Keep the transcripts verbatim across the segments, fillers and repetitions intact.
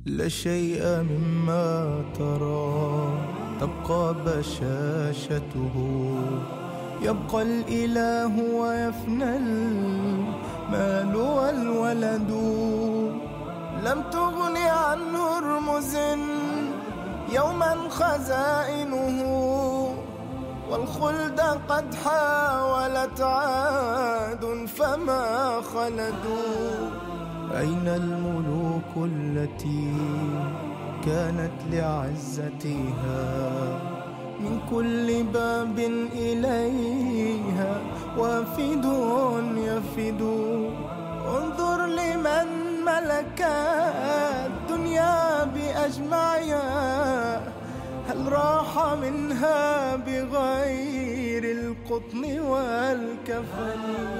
لا شيء مما ترى تبقى بشاشته، يبقى الإله ويفنى المال والولد. لم تغن عنه رمز يوما خزائنه، والخلد قد حاولت عاد فما خلدوا. أين الملوك التي كانت لعزتها من كل باب إليها وافد يفد؟ انظر لمن ملك الدنيا بأجمعها، هل راح منها بغير القطن والكفن؟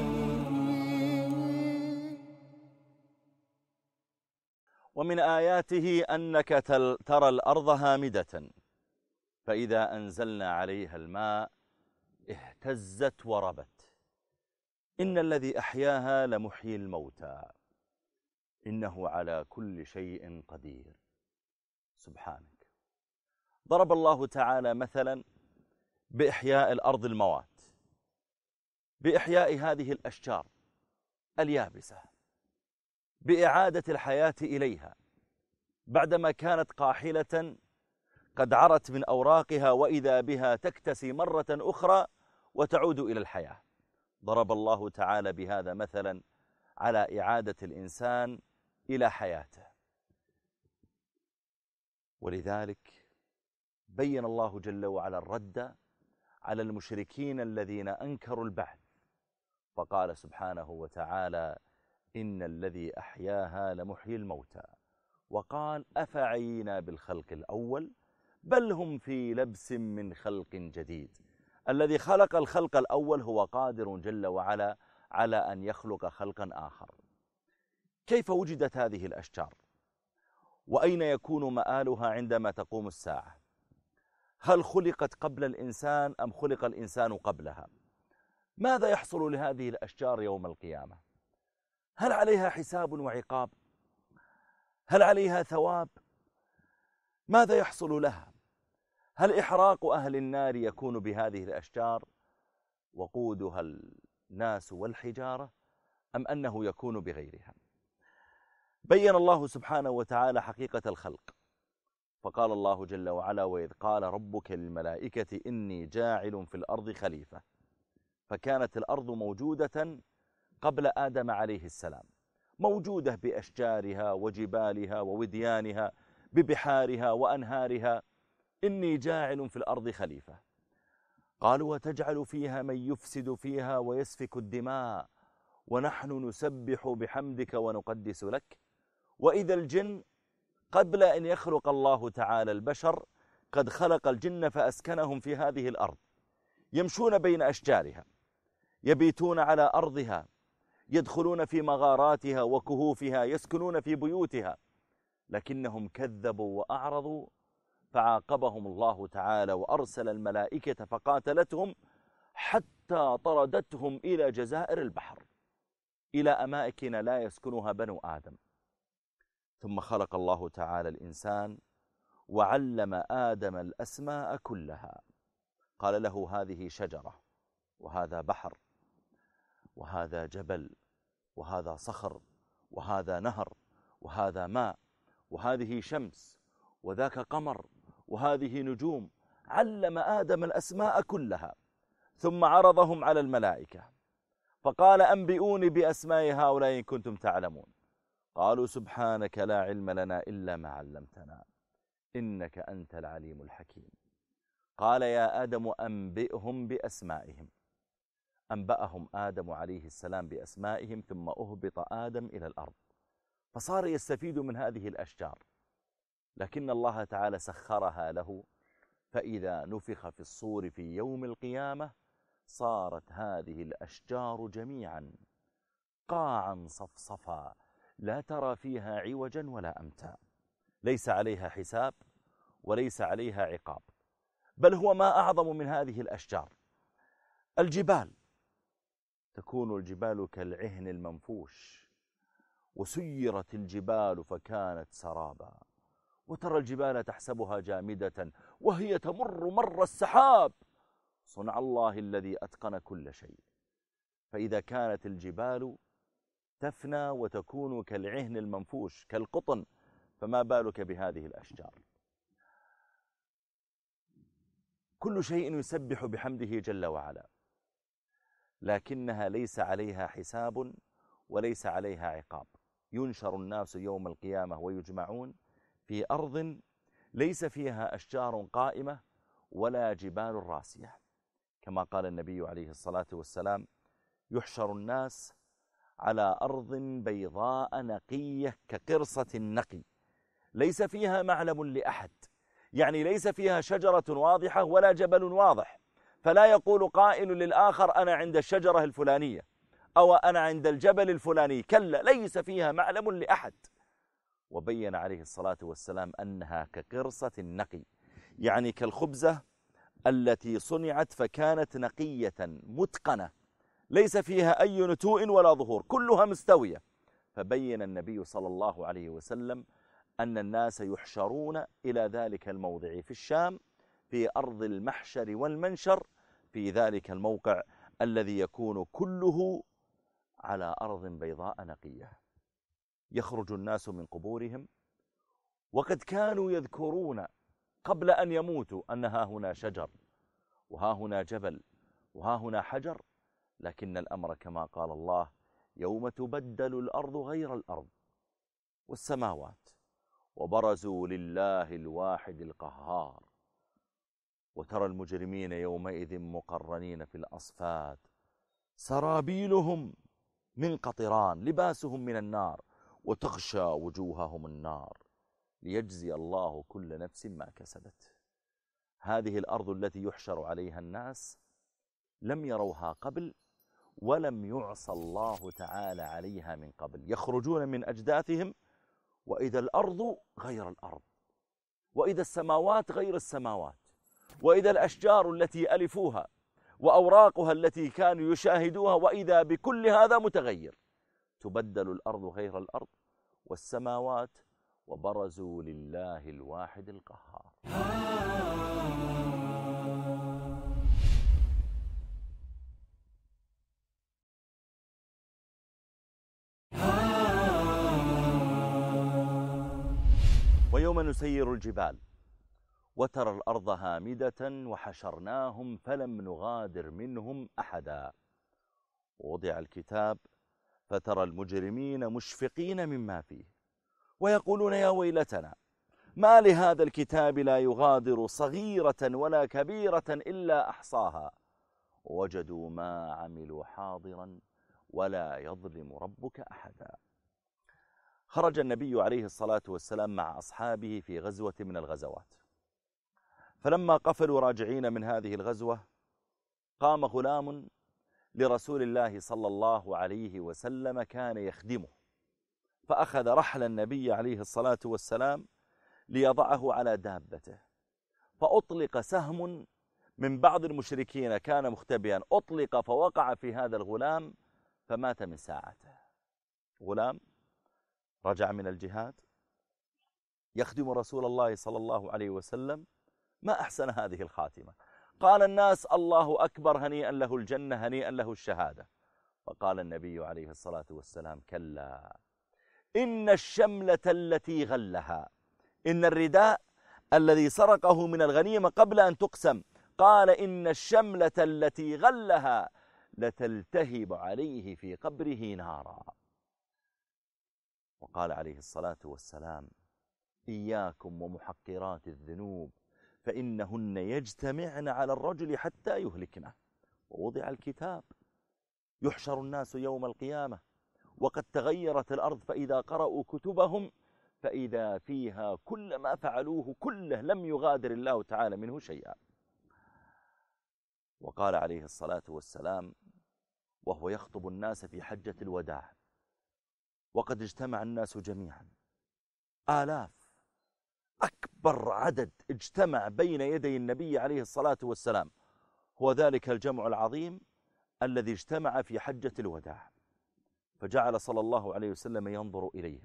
ومن آياته أنك ترى الأرض هامدة فإذا أنزلنا عليها الماء اهتزت وربت. إن الذي أحياها لمحيي الموتى إنه على كل شيء قدير. سبحانك. ضرب الله تعالى مثلا بإحياء الأرض الموات، بإحياء هذه الأشجار اليابسة، بإعادة الحياة إليها بعدما كانت قاحلة قد عرت من أوراقها، وإذا بها تكتسي مرة أخرى وتعود إلى الحياة. ضرب الله تعالى بهذا مثلا على إعادة الإنسان إلى حياته. ولذلك بين الله جل وعلا الرد على المشركين الذين أنكروا البعث، فقال سبحانه وتعالى: إن الذي أحياها لمحيي الموتى. وقال: أفعينا بالخلق الأول بل هم في لبس من خلق جديد. الذي خلق الخلق الأول هو قادر جل وعلا على أن يخلق خلقا آخر. كيف وجدت هذه الأشجار؟ وأين يكون مآلها عندما تقوم الساعة؟ هل خلقت قبل الإنسان أم خلق الإنسان قبلها؟ ماذا يحصل لهذه الأشجار يوم القيامة؟ هل عليها حساب وعقاب؟ هل عليها ثواب؟ ماذا يحصل لها؟ هل إحراق أهل النار يكون بهذه الأشجار وقودها الناس والحجارة، أم أنه يكون بغيرها؟ بين الله سبحانه وتعالى حقيقة الخلق، فقال الله جل وعلا: وإذ قال ربك للملائكة إني جاعل في الأرض خليفة. فكانت الأرض موجودة قبل آدم عليه السلام، موجودة بأشجارها وجبالها ووديانها، ببحارها وأنهارها. إني جاعل في الأرض خليفة. قالوا: وتجعل فيها من يفسد فيها ويسفك الدماء ونحن نسبح بحمدك ونقدس لك. وإذا الجن قبل أن يخلق الله تعالى البشر قد خلق الجن فأسكنهم في هذه الأرض، يمشون بين أشجارها، يبيتون على أرضها، يدخلون في مغاراتها وكهوفها، يسكنون في بيوتها، لكنهم كذبوا وأعرضوا فعاقبهم الله تعالى وأرسل الملائكة فقاتلتهم حتى طردتهم إلى جزائر البحر، إلى أماكن لا يسكنها بنو آدم. ثم خلق الله تعالى الإنسان وعلم آدم الأسماء كلها. قال له: هذه شجرة، وهذا بحر، وهذا جبل، وهذا صخر، وهذا نهر، وهذا ماء، وهذه شمس، وذاك قمر، وهذه نجوم. علم آدم الأسماء كلها ثم عرضهم على الملائكة فقال: أنبئوني بأسماء هؤلاء إن كنتم تعلمون. قالوا: سبحانك لا علم لنا إلا ما علمتنا إنك أنت العليم الحكيم. قال: يا آدم أنبئهم بأسمائهم. أنبأهم آدم عليه السلام بأسمائهم، ثم أهبط آدم إلى الأرض فصار يستفيد من هذه الأشجار، لكن الله تعالى سخرها له. فإذا نفخ في الصور في يوم القيامة صارت هذه الأشجار جميعا قاعا صفصفا لا ترى فيها عوجا ولا أمتا، ليس عليها حساب وليس عليها عقاب. بل هو ما أعظم من هذه الأشجار. الجبال، تكون الجبال كالعهن المنفوش، وسيرت الجبال فكانت سرابا، وترى الجبال تحسبها جامدة وهي تمر مر السحاب، صنع الله الذي أتقن كل شيء. فإذا كانت الجبال تفنى وتكون كالعهن المنفوش كالقطن، فما بالك بهذه الأشجار؟ كل شيء يسبح بحمده جل وعلا، لكنها ليس عليها حساب وليس عليها عقاب. ينشر الناس يوم القيامة ويجمعون في أرض ليس فيها أشجار قائمة ولا جبال راسية، كما قال النبي عليه الصلاة والسلام: يحشر الناس على أرض بيضاء نقية كقرصة النقي ليس فيها معلم لأحد، يعني ليس فيها شجرة واضحة ولا جبل واضح، فلا يقول قائل للآخر أنا عند الشجرة الفلانية أو أنا عند الجبل الفلاني، كلا، ليس فيها معلم لأحد. وبين عليه الصلاة والسلام أنها كقرصة النقي، يعني كالخبزة التي صنعت فكانت نقية متقنة ليس فيها أي نتوء ولا ظهور، كلها مستوية. فبين النبي صلى الله عليه وسلم أن الناس يحشرون إلى ذلك الموضع في الشام في أرض المحشر والمنشر، في ذلك الموقع الذي يكون كله على أرض بيضاء نقية. يخرج الناس من قبورهم وقد كانوا يذكرون قبل أن يموتوا أن ها هنا شجر وها هنا جبل وها هنا حجر، لكن الأمر كما قال الله: يوم تبدل الأرض غير الأرض والسماوات وبرزوا لله الواحد القهار، وترى المجرمين يومئذ مقرنين في الأصفاد سرابيلهم من قطران لباسهم من النار وتغشى وجوههم النار ليجزي الله كل نفس ما كسبت. هذه الأرض التي يحشر عليها الناس لم يروها قبل ولم يعصى الله تعالى عليها من قبل. يخرجون من أجداثهم وإذا الأرض غير الأرض، وإذا السماوات غير السماوات، وإذا الأشجار التي ألفوها وأوراقها التي كانوا يشاهدوها وإذا بكل هذا متغير. تبدل الأرض غير الأرض والسماوات وبرزوا لله الواحد القهار. ويوم نسير الجبال وترى الأرض هامدة وحشرناهم فلم نغادر منهم أحدا، ووضع الكتاب فترى المجرمين مشفقين مما فيه ويقولون يا ويلتنا ما لهذا الكتاب لا يغادر صغيرة ولا كبيرة إلا أحصاها ووجدوا ما عملوا حاضرا ولا يظلم ربك أحدا. خرج النبي عليه الصلاة والسلام مع أصحابه في غزوة من الغزوات، فلما قفلوا راجعين من هذه الغزوة قام غلام لرسول الله صلى الله عليه وسلم كان يخدمه، فأخذ رحل النبي عليه الصلاة والسلام ليضعه على دابته، فأطلق سهم من بعض المشركين كان مختبئا، أطلق فوقع في هذا الغلام فمات من ساعته. غلام رجع من الجهاد يخدم رسول الله صلى الله عليه وسلم، ما أحسن هذه الخاتمة. قال الناس الله أكبر، هنيئا له الجنة، هنيئا له الشهادة. فقال النبي عليه الصلاة والسلام كلا إن الشملة التي غلها، إن الرداء الذي سرقه من الغنيمة قبل أن تقسم، قال إن الشملة التي غلها لتلتهب عليه في قبره نارا. وقال عليه الصلاة والسلام إياكم ومحقرات الذنوب فإنهن يجتمعن على الرجل حتى يهلكنه. ووضع الكتاب يحشر الناس يوم القيامة وقد تغيرت الأرض، فإذا قرأوا كتبهم فإذا فيها كل ما فعلوه كله لم يغادر الله تعالى منه شيئا. وقال عليه الصلاة والسلام وهو يخطب الناس في حجة الوداع وقد اجتمع الناس جميعا، آلاف، أكبر عدد اجتمع بين يدي النبي عليه الصلاة والسلام، هو ذلك الجمع العظيم الذي اجتمع في حجة الوداع. فجعل صلى الله عليه وسلم ينظر إليهم،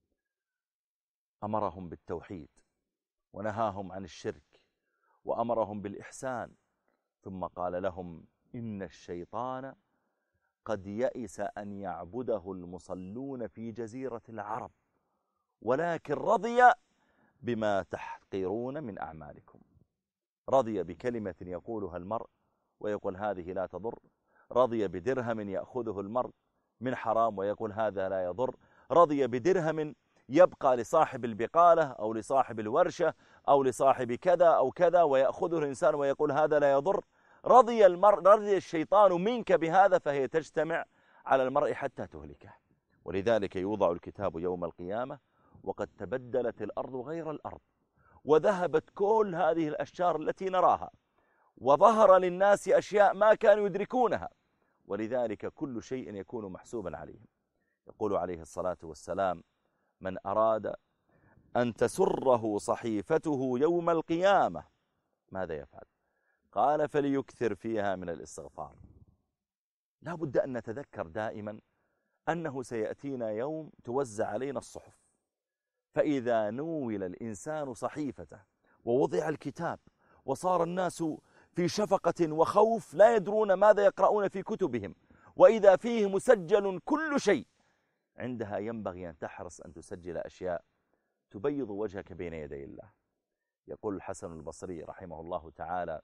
أمرهم بالتوحيد ونهاهم عن الشرك وأمرهم بالإحسان، ثم قال لهم إن الشيطان قد يئس أن يعبده المصلون في جزيرة العرب، ولكن رضي بما تحقرون من أعمالكم. رضي بكلمة يقولها المرء ويقول هذه لا تضر، رضي بدرهم يأخذه المرء من حرام ويقول هذا لا يضر، رضي بدرهم يبقى لصاحب البقالة أو لصاحب الورشة أو لصاحب كذا أو كذا ويأخذه الإنسان ويقول هذا لا يضر. رضي المرء رضي الشيطان منك بهذا، فهي تجتمع على المرء حتى تهلكه. ولذلك يوضع الكتاب يوم القيامة وقد تبدلت الأرض غير الأرض، وذهبت كل هذه الأشجار التي نراها، وظهر للناس أشياء ما كانوا يدركونها، ولذلك كل شيء يكون محسوبا عليهم. يقول عليه الصلاة والسلام من أراد أن تسره صحيفته يوم القيامة ماذا يفعل؟ قال فليكثر فيها من الاستغفار. لا بد أن نتذكر دائما أنه سيأتينا يوم توزع علينا الصحف، فإذا نول الإنسان صحيفته ووضع الكتاب وصار الناس في شفقة وخوف لا يدرون ماذا يقرؤون في كتبهم، وإذا فيه مسجل كل شيء، عندها ينبغي أن تحرص أن تسجل أشياء تبيض وجهك بين يدي الله. يقول الحسن البصري رحمه الله تعالى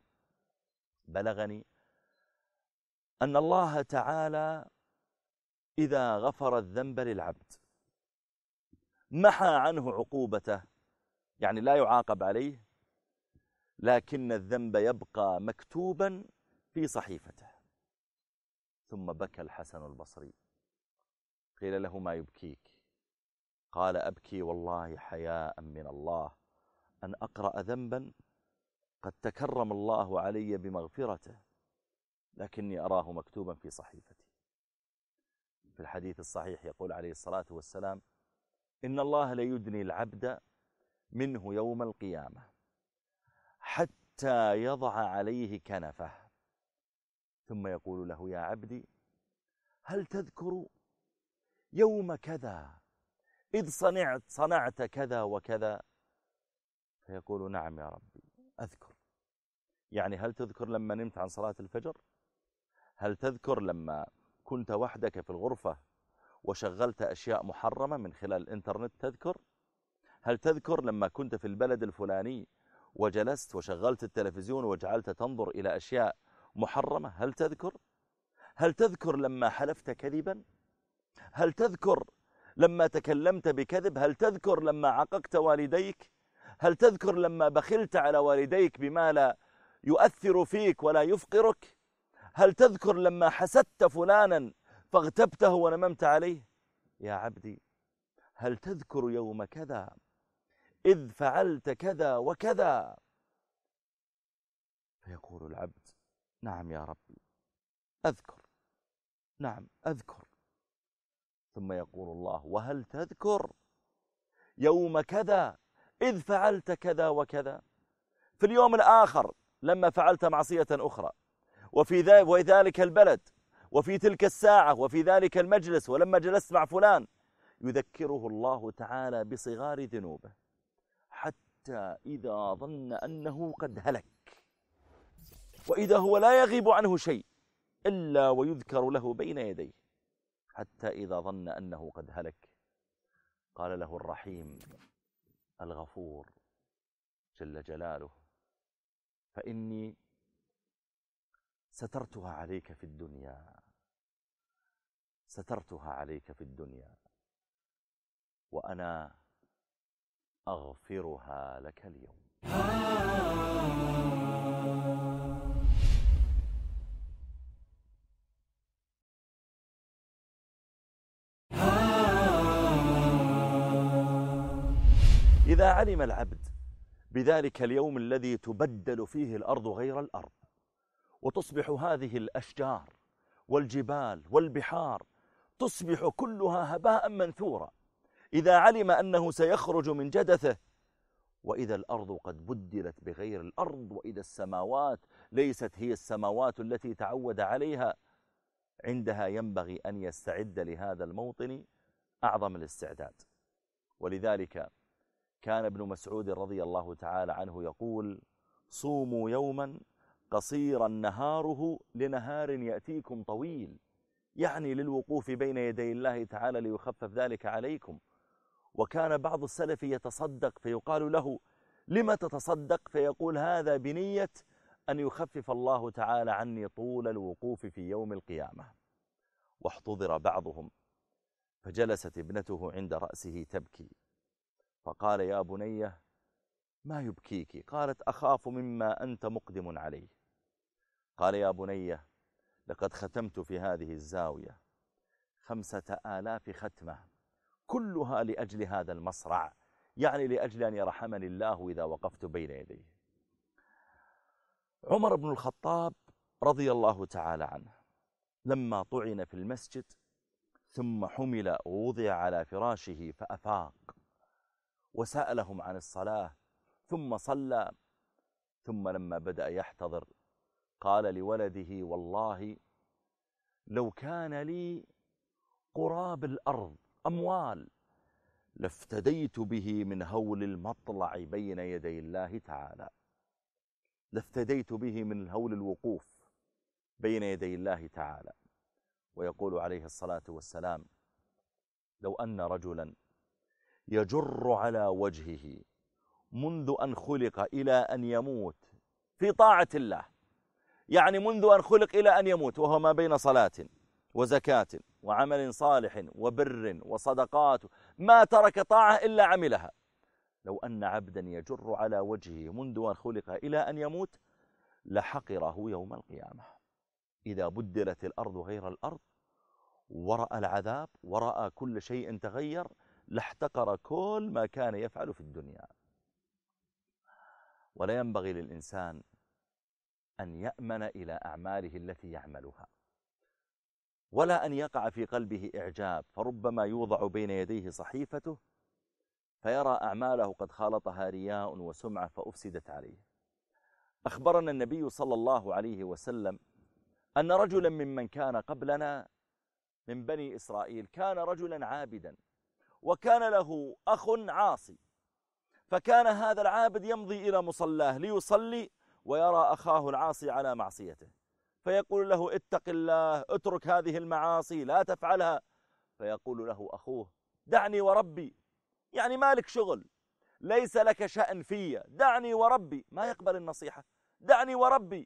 بلغني أن الله تعالى إذا غفر الذنب للعبد محى عنه عقوبته، يعني لا يعاقب عليه، لكن الذنب يبقى مكتوبا في صحيفته. ثم بكى الحسن البصري، قيل له ما يبكيك؟ قال أبكي والله حياء من الله أن أقرأ ذنبا قد تكرم الله علي بمغفرته لكني أراه مكتوبا في صحيفتي. في الحديث الصحيح يقول عليه الصلاة والسلام إن الله ليدني العبد منه يوم القيامة حتى يضع عليه كنفه، ثم يقول له يا عبدي هل تذكر يوم كذا إذ صنعت صنعت كذا وكذا؟ فيقول نعم يا ربي أذكر. يعني هل تذكر لما نمت عن صلاة الفجر؟ هل تذكر لما كنت وحدك في الغرفة وشغلت أشياء محرمة من خلال الإنترنت؟ تذكر؟ هل تذكر لما كنت في البلد الفلاني وجلست وشغلت التلفزيون وجعلت تنظر إلى أشياء محرمة؟ هل تذكر؟ هل تذكر لما حلفت كذبا؟ هل تذكر لما تكلمت بكذب؟ هل تذكر لما عققت والديك؟ هل تذكر لما بخلت على والديك بما لا يؤثر فيك ولا يفقرك؟ هل تذكر لما حسدت فلانا فاغتبته ونممت عليه؟ يا عبدي هل تذكر يوم كذا إذ فعلت كذا وكذا؟ فيقول العبد نعم يا ربي أذكر، نعم أذكر. ثم يقول الله وهل تذكر يوم كذا إذ فعلت كذا وكذا؟ في اليوم الآخر لما فعلت معصية أخرى، وفي ذلك البلد وفي تلك الساعة وفي ذلك المجلس ولما جلست مع فلان، يذكره الله تعالى بصغار ذنوبه حتى إذا ظن أنه قد هلك، وإذا هو لا يغيب عنه شيء إلا ويذكر له بين يديه، حتى إذا ظن أنه قد هلك قال له الرحيم الغفور جل جلاله فإني سترتها عليك في الدنيا، سترتها عليك في الدنيا وأنا أغفرها لك اليوم. إذا علم العبد بذلك اليوم الذي تبدل فيه الأرض غير الأرض وتصبح هذه الأشجار والجبال والبحار تصبح كلها هباء منثورا، إذا علم أنه سيخرج من جدثه وإذا الأرض قد بدلت بغير الأرض، وإذا السماوات ليست هي السماوات التي تعود عليها، عندها ينبغي أن يستعد لهذا الموطن أعظم الاستعداد. ولذلك كان ابن مسعود رضي الله تعالى عنه يقول: صوموا يوما قصيرا نهاره لنهار يأتيكم طويل، يعني للوقوف بين يدي الله تعالى ليخفف ذلك عليكم. وكان بعض السلف يتصدق فيقال له: لما تتصدق؟ فيقول: هذا بنية أن يخفف الله تعالى عني طول الوقوف في يوم القيامة. واحتضر بعضهم فجلست ابنته عند رأسه تبكي، فقال: يا بنيه ما يبكيك؟ قالت: أخاف مما أنت مقدم عليه. قال: يا بنيه لقد ختمت في هذه الزاوية خمسة آلاف ختمة كلها لأجل هذا المصرع، يعني لأجل أن يرحمني الله إذا وقفت بين يديه. عمر بن الخطاب رضي الله تعالى عنه لما طعن في المسجد ثم حمل ووضع على فراشه فأفاق وسألهم عن الصلاة ثم صلى، ثم لما بدأ يحتضر قال لولده: والله لو كان لي قراب الأرض أموال لافتديت به من هول المطلع بين يدي الله تعالى، لافتديت به من هول الوقوف بين يدي الله تعالى. ويقول عليه الصلاة والسلام: لو أن رجلا يجر على وجهه منذ أن خلق إلى أن يموت في طاعة الله، يعني منذ أن خلق إلى أن يموت وهو ما بين صلاة وزكاة وعمل صالح وبر وصدقات، ما ترك طاعة إلا عملها. لو أن عبدا يجر على وجهه منذ أن خلق إلى أن يموت لحقره يوم القيامة. إذا بدلت الأرض غير الأرض ورأى العذاب ورأى كل شيء تغير لاحتقر كل ما كان يفعل في الدنيا. ولا ينبغي للإنسان أن يأمن إلى أعماله التي يعملها، ولا أن يقع في قلبه إعجاب، فربما يوضع بين يديه صحيفته فيرى أعماله قد خالطها رياء وسمعة فأفسدت عليه. أخبرنا النبي صلى الله عليه وسلم أن رجلا ممن كان قبلنا من بني إسرائيل كان رجلا عابدا، وكان له أخ عاصي، فكان هذا العابد يمضي إلى مصلاه ليصلي ويرى أخاه العاصي على معصيته، فيقول له: اتق الله، اترك هذه المعاصي، لا تفعلها. فيقول له أخوه: دعني وربي، يعني مالك شغل، ليس لك شأن في، دعني وربي. ما يقبل النصيحة، دعني وربي.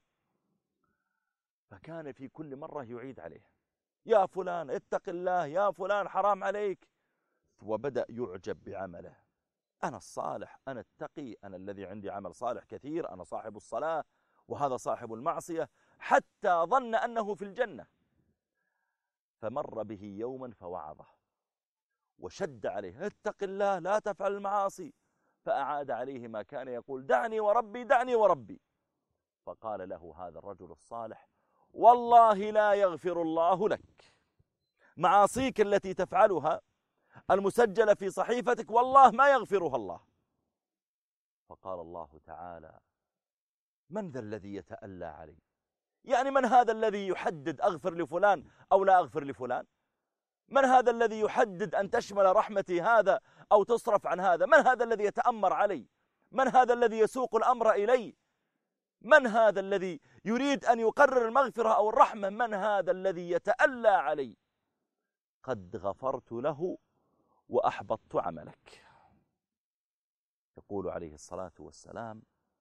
فكان في كل مرة يعيد عليه: يا فلان اتق الله، يا فلان حرام عليك. وبدأ يعجب بعمله: أنا الصالح، أنا التقي، أنا الذي عندي عمل صالح كثير، أنا صاحب الصلاة، وهذا صاحب المعصية، حتى ظن أنه في الجنة. فمر به يوما فوعظه وشد عليه: اتق الله، لا تفعل المعاصي. فأعاد عليه ما كان يقول: دعني وربي، دعني وربي. فقال له هذا الرجل الصالح: والله لا يغفر الله لك، معاصيك التي تفعلها المسجلة في صحيفتك والله ما يغفرها الله. فقال الله تعالى: من ذا الذي يتألى علي؟ يعني من هذا الذي يحدد أغفر لفلان أو لا أغفر لفلان؟ من هذا الذي يحدد أن تشمل رحمتي هذا أو تصرف عن هذا؟ من هذا الذي يتأمر علي؟ من هذا الذي يسوق الأمر إلي؟ من هذا الذي يريد أن يقرر المغفرة أو الرحمة؟ من هذا الذي يتألى علي؟ قد غفرت له وأحبطت عملك. يقول عليه الصلاة والسلام: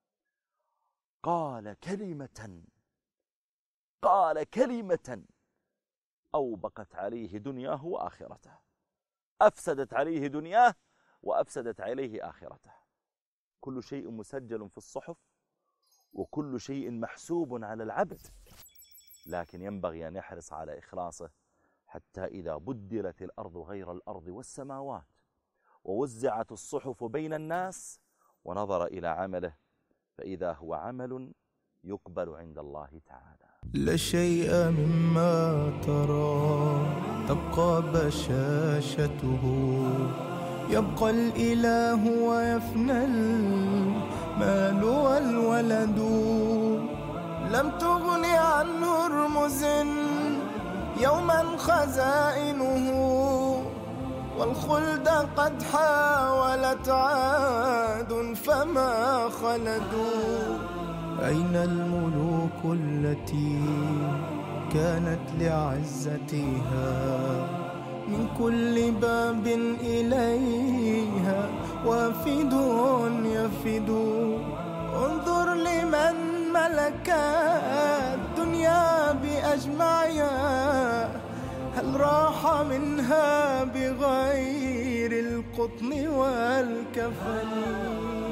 قال كلمة قال كلمة أوبقت عليه دنياه وآخرته، أفسدت عليه دنياه وأفسدت عليه آخرته. كل شيء مسجل في الصحف وكل شيء محسوب على العبد، لكن ينبغي أن يحرص على إخلاصه، حتى إذا بدلت الأرض غير الأرض والسماوات ووزعت الصحف بين الناس ونظر إلى عمله فإذا هو عمل يقبل عند الله تعالى. لا شيء مما ترى تبقى بشاشته، يبقى الإله ويفنى المال والولد. لم تغن عنه رمز يوما خزائنه والخلد قد حاولت عاد فما خلدوا. أين الملوك التي كانت لعزتها من كل باب إليها وافد يفد؟ انظر لمن ملك الدنيا بأجمعها، هل راح منها بغير القطن والكفن؟